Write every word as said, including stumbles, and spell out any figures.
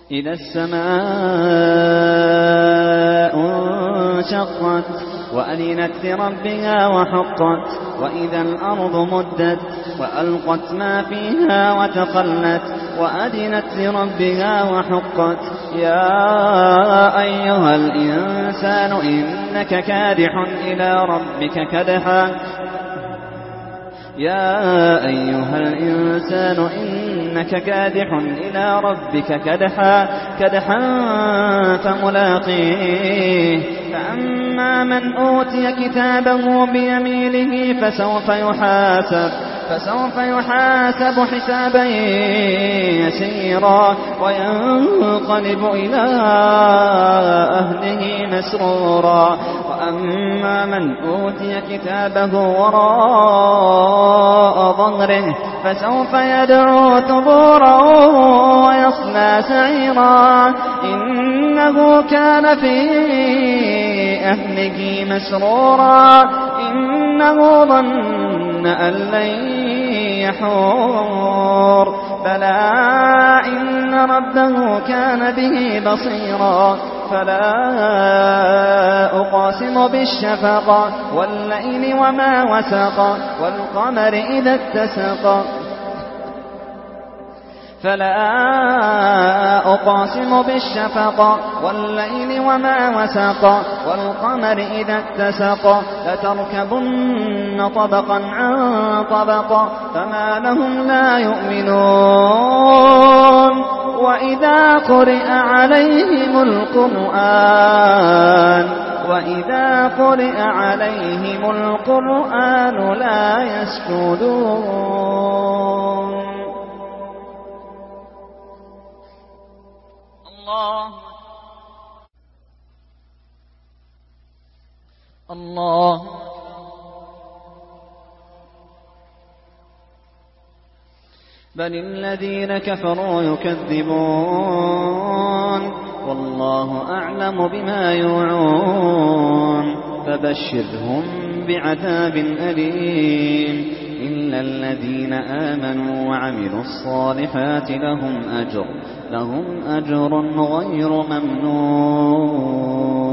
إذا السماء انشقت وأذنت لربها وحقت وإذا الأرض مدت وألقت ما فيها وتخلت وأذنت لربها وحقت يا أيها الإنسان إنك كادح إلى ربك كدحا يا أيها الإنسان إنك كادح إلى ربك كدحا كدحا فملاقيه فأما من أوتي كتابه بيمينه فسوف يحاسب فسوف يحاسب حسابا يسيرا وينقلب إلى أهله مسرورا وأما من أوتي كتابه وراء ظهره فسوف يدعو ثبورا ويصلى سعيرا إنه كان في أهله مسرورا إنه ظن أن لن يحور بلى إن ربه كان به بصيرا فلا أقاسم بالشفق والليل وما وسق والقمر إذا اتسق فلا أقاسم بالشفق والليل وما وسق والقمر إذا اتسق لتركبن طبقا عن طبق فما لهم لا يؤمنون وإذا قرئ عليهم القرآن وإذا قرئ عليهم القرآن لا يسجدون. الله الله بل الذين كفروا يكذبون والله أعلم بما يوعون فبشرهم بعذاب أليم إلا الذين آمنوا وعملوا الصالحات لهم أجر لهم أجر غير ممنون.